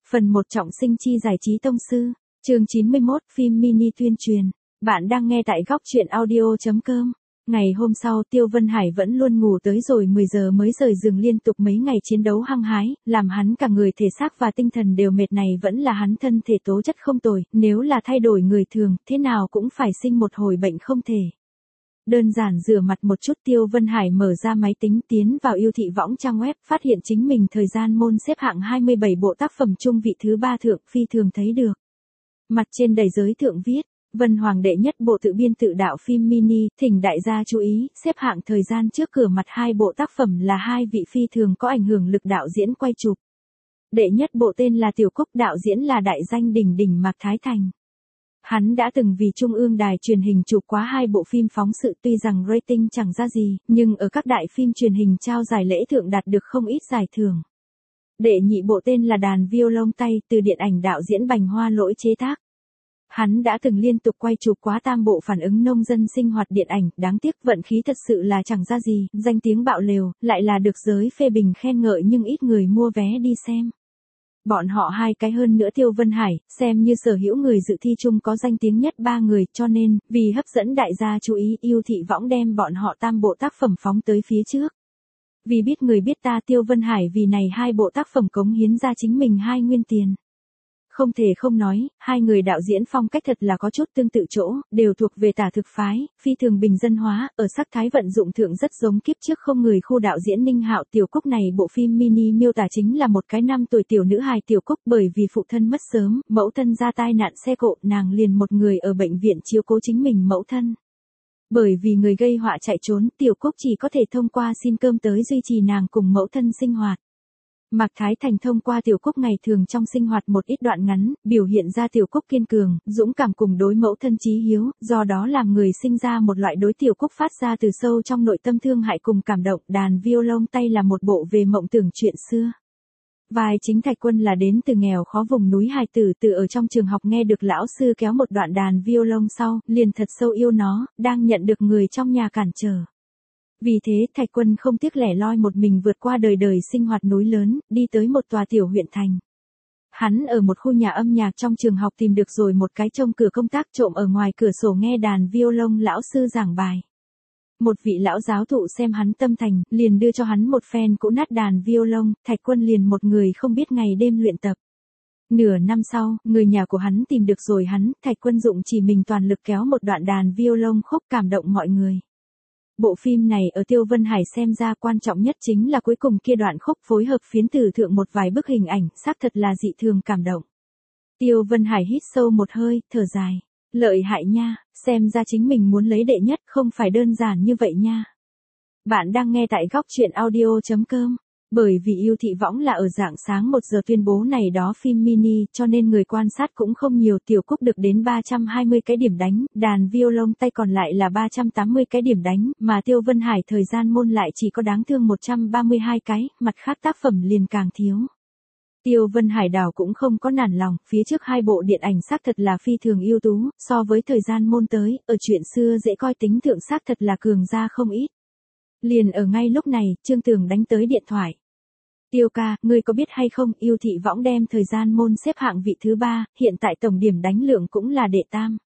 Phần 1 trọng sinh chi giải trí tông sư, chương 91, phim mini tuyên truyền. Bạn đang nghe tại góc truyện audio.com. Ngày hôm sau Tiêu Vân Hải vẫn luôn ngủ tới rồi 10 giờ mới rời giường, liên tục mấy ngày chiến đấu hăng hái, làm hắn cả người thể xác và tinh thần đều mệt. Này vẫn là hắn thân thể tố chất không tồi, nếu là thay đổi người thường, thế nào cũng phải sinh một hồi bệnh không thể. Đơn giản rửa mặt một chút, Tiêu Vân Hải mở ra máy tính tiến vào yêu thị võng trang web, phát hiện chính mình thời gian môn xếp hạng 27 bộ tác phẩm chung vị thứ 3 thượng, phi thường thấy được. Mặt trên đầy giới thượng viết, Vân Hoàng đệ nhất bộ tự biên tự đạo phim mini, thỉnh đại gia chú ý, xếp hạng thời gian trước cửa mặt 2 bộ tác phẩm là 2 vị phi thường có ảnh hưởng lực đạo diễn quay chụp. Đệ nhất bộ tên là Tiểu Cúc, đạo diễn là đại danh đỉnh đỉnh Mạc Thái Thành. Hắn đã từng vì Trung ương đài truyền hình chụp quá 2 bộ phim phóng sự, tuy rằng rating chẳng ra gì, nhưng ở các đại phim truyền hình trao giải lễ thượng đạt được không ít giải thưởng. Đệ nhị bộ tên là Đàn Violon Tay, từ điện ảnh đạo diễn Bành Hoa Lỗi chế tác. Hắn đã từng liên tục quay chụp quá 3 bộ phản ứng nông dân sinh hoạt điện ảnh, đáng tiếc vận khí thật sự là chẳng ra gì, danh tiếng bạo lều, lại là được giới phê bình khen ngợi nhưng ít người mua vé đi xem. Bọn họ 2 cái hơn nữa Tiêu Vân Hải, xem như sở hữu người dự thi chung có danh tiếng nhất 3 người, cho nên, vì hấp dẫn đại gia chú ý, yêu thị võng đem bọn họ 3 bộ tác phẩm phóng tới phía trước. Vì biết người biết ta, Tiêu Vân Hải vì này 2 bộ tác phẩm cống hiến ra chính mình 2 nguyên tiền. Không thể không nói, 2 người đạo diễn phong cách thật là có chút tương tự chỗ, đều thuộc về tả thực phái, phi thường bình dân hóa, ở sắc thái vận dụng thượng rất giống kiếp trước không người khu đạo diễn Ninh Hạo. Tiểu Cúc này bộ phim mini miêu tả chính là một cái 5 tuổi tiểu nữ hài Tiểu Cúc, bởi vì phụ thân mất sớm, mẫu thân ra tai nạn xe cộ, nàng liền một người ở bệnh viện chiếu cố chính mình mẫu thân. Bởi vì người gây họa chạy trốn, Tiểu Cúc chỉ có thể thông qua xin cơm tới duy trì nàng cùng mẫu thân sinh hoạt. Mạc Thái Thành thông qua Tiểu Cúc ngày thường trong sinh hoạt một ít đoạn ngắn, biểu hiện ra Tiểu Cúc kiên cường, dũng cảm cùng đối mẫu thân chí hiếu, do đó làm người sinh ra một loại đối Tiểu Cúc phát ra từ sâu trong nội tâm thương hại cùng cảm động. Đàn Violon Tay là một bộ về mộng tưởng chuyện xưa. Vai chính Thạch Quân là đến từ nghèo khó vùng núi hài tử, từ ở trong trường học nghe được lão sư kéo một đoạn đàn violon sau, liền thật sâu yêu nó, đang nhận được người trong nhà cản trở. Vì thế Thạch Quân không tiếc lẻ loi một mình vượt qua đời đời sinh hoạt núi lớn, đi tới một tòa tiểu huyện thành. Hắn ở một khu nhà âm nhạc trong trường học tìm được rồi một cái trông cửa công tác, trộm ở ngoài cửa sổ nghe đàn violon lão sư giảng bài. Một vị lão giáo thụ xem hắn tâm thành, liền đưa cho hắn một phen cũ nát đàn violon, Thạch Quân liền một người không biết ngày đêm luyện tập. Nửa năm sau, người nhà của hắn tìm được rồi hắn, Thạch Quân dụng chỉ mình toàn lực kéo một đoạn đàn violon khúc cảm động mọi người. Bộ phim này ở Tiêu Vân Hải xem ra quan trọng nhất chính là cuối cùng kia đoạn khúc phối hợp phiến tử thượng một vài bức hình ảnh, xác thật là dị thường cảm động. Tiêu Vân Hải hít sâu một hơi, thở dài. Lợi hại nha, xem ra chính mình muốn lấy đệ nhất không phải đơn giản như vậy nha. Bạn đang nghe tại góc truyện audio.com. Bởi vì yêu thị võng là ở rạng sáng 1 giờ tuyên bố này đó phim mini, cho nên người quan sát cũng không nhiều. Tiểu Cúc được đến 320 cái điểm đánh, Đàn Violon Tay còn lại là 380 cái điểm đánh, mà Tiêu Vân Hải thời gian môn lại chỉ có đáng thương 132 cái, mặt khác tác phẩm liền càng thiếu. Tiêu Vân Hải đảo cũng không có nản lòng, phía trước 2 bộ điện ảnh xác thật là phi thường ưu tú, so với thời gian môn tới, ở chuyện xưa dễ coi tính thượng xác thật là cường ra không ít. Liền ở ngay lúc này, Trương Tường đánh tới điện thoại. Tiêu ca, ngươi có biết hay không, yêu thị võng đem thời gian môn xếp hạng vị thứ 3, hiện tại tổng điểm đánh lượng cũng là đệ tam.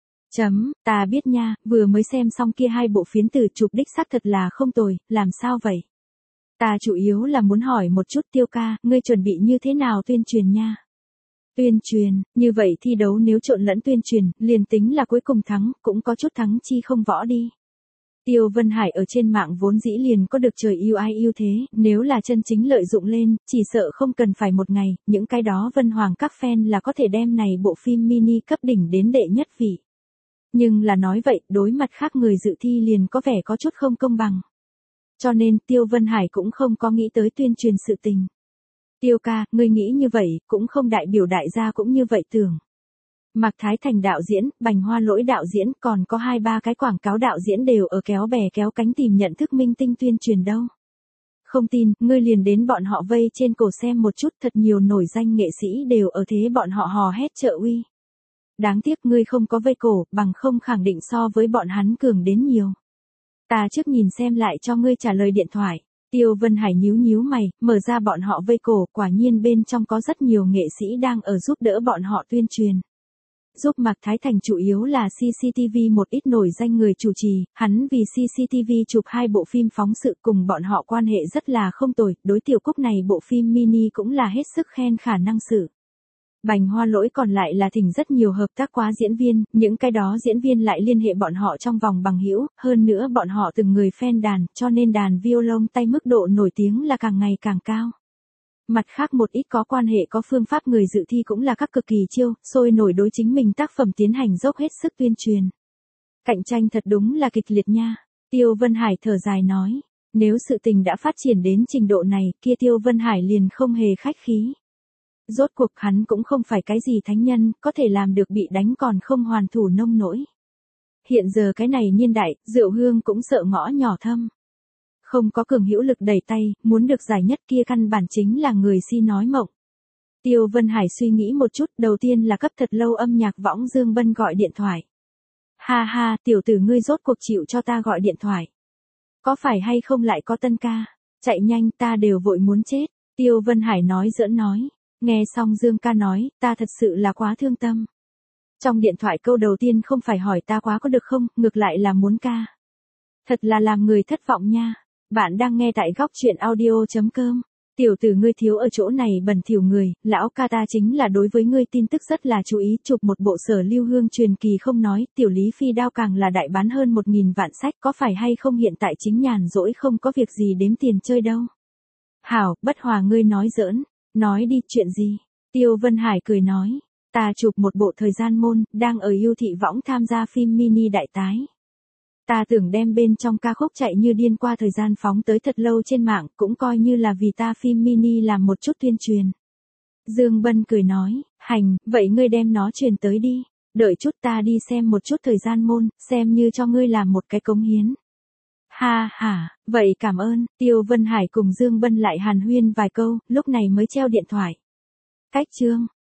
Ta biết nha, vừa mới xem xong kia 2 bộ phiến từ chụp đích xác thật là không tồi, làm sao vậy? Ta chủ yếu là muốn hỏi một chút Tiêu ca, ngươi chuẩn bị như thế nào tuyên truyền nha? Tuyên truyền, như vậy thi đấu nếu trộn lẫn tuyên truyền, liền tính là cuối cùng thắng, cũng có chút thắng chi không võ đi. Tiêu Vân Hải ở trên mạng vốn dĩ liền có được trời yêu ai yêu thế, nếu là chân chính lợi dụng lên, chỉ sợ không cần phải một ngày, những cái đó Vân Hoàng các fan là có thể đem này bộ phim mini cấp đỉnh đến đệ nhất vị. Nhưng là nói vậy, đối mặt khác người dự thi liền có vẻ có chút không công bằng. Cho nên Tiêu Vân Hải cũng không có nghĩ tới tuyên truyền sự tình. Tiêu ca, ngươi nghĩ như vậy, cũng không đại biểu đại gia cũng như vậy tưởng. Mạc Thái Thành đạo diễn, Bành Hoa Lỗi đạo diễn, còn có 2-3 cái quảng cáo đạo diễn đều ở kéo bè kéo cánh tìm nhận thức minh tinh tuyên truyền đâu. Không tin, ngươi liền đến bọn họ vây trên cổ xem một chút, thật nhiều nổi danh nghệ sĩ đều ở thế bọn họ hò hét trợ uy. Đáng tiếc ngươi không có vây cổ, bằng không khẳng định so với bọn hắn cường đến nhiều. Ta trước nhìn xem lại cho ngươi trả lời điện thoại. Tiêu Vân Hải nhíu nhíu mày, mở ra bọn họ vây cổ, quả nhiên bên trong có rất nhiều nghệ sĩ đang ở giúp đỡ bọn họ tuyên truyền. Giúp Mạc Thái Thành chủ yếu là CCTV một ít nổi danh người chủ trì, hắn vì CCTV chụp 2 bộ phim phóng sự cùng bọn họ quan hệ rất là không tồi, đối Tiểu Cúc này bộ phim mini cũng là hết sức khen khả năng xử. Bành Hoa Lỗi còn lại là thỉnh rất nhiều hợp tác quá diễn viên, những cái đó diễn viên lại liên hệ bọn họ trong vòng bằng hữu, hơn nữa bọn họ từng người fan đàn, cho nên đàn violon tay mức độ nổi tiếng là càng ngày càng cao. Mặt khác một ít có quan hệ có phương pháp người dự thi cũng là các cực kỳ chiêu, sôi nổi đối chính mình tác phẩm tiến hành dốc hết sức tuyên truyền. Cạnh tranh thật đúng là kịch liệt nha. Tiêu Vân Hải thở dài nói, nếu sự tình đã phát triển đến trình độ này, kia Tiêu Vân Hải liền không hề khách khí. Rốt cuộc hắn cũng không phải cái gì thánh nhân, có thể làm được bị đánh còn không hoàn thủ nông nỗi. Hiện giờ cái này niên đại, Diệu Hương cũng sợ ngõ nhỏ thâm. Không có cường hữu lực đẩy tay, muốn được giải nhất kia căn bản chính là người si nói mộng. Tiêu Vân Hải suy nghĩ một chút, đầu tiên là cấp thật lâu âm nhạc võng Dương Bân gọi điện thoại. Ha ha, tiểu tử ngươi rốt cuộc chịu cho ta gọi điện thoại. Có phải hay không lại có tân ca? Chạy nhanh, ta đều vội muốn chết. Tiêu Vân Hải nói giỡn nói. Nghe xong Dương ca nói, ta thật sự là quá thương tâm. Trong điện thoại câu đầu tiên không phải hỏi ta quá có được không, ngược lại là muốn ca. Thật là làm người thất vọng nha. Bạn đang nghe tại góc truyện audio.com. Tiểu tử ngươi thiếu ở chỗ này bẩn thỉu người, lão ca ta chính là đối với ngươi tin tức rất là chú ý, chụp một bộ Sở Lưu Hương truyền kỳ không nói, tiểu Lý Phi đao càng là đại bán hơn 1.000 vạn sách, có phải hay không hiện tại chính nhàn rỗi không có việc gì đếm tiền chơi đâu. Hảo, bất hòa ngươi nói giỡn, nói đi chuyện gì. Tiêu Vân Hải cười nói, ta chụp một bộ Thời Gian Môn, đang ở yêu thị võng tham gia phim mini đại tái. Ta tưởng đem bên trong ca khúc chạy như điên qua thời gian phóng tới thật lâu trên mạng, cũng coi như là vì ta phim mini làm một chút tuyên truyền. Dương Bân cười nói, hành, vậy ngươi đem nó truyền tới đi, đợi chút ta đi xem một chút Thời Gian Môn, xem như cho ngươi làm một cái cống hiến. Ha ha, vậy cảm ơn, Tiêu Vân Hải cùng Dương Bân lại hàn huyên vài câu, lúc này mới treo điện thoại. Cách chương.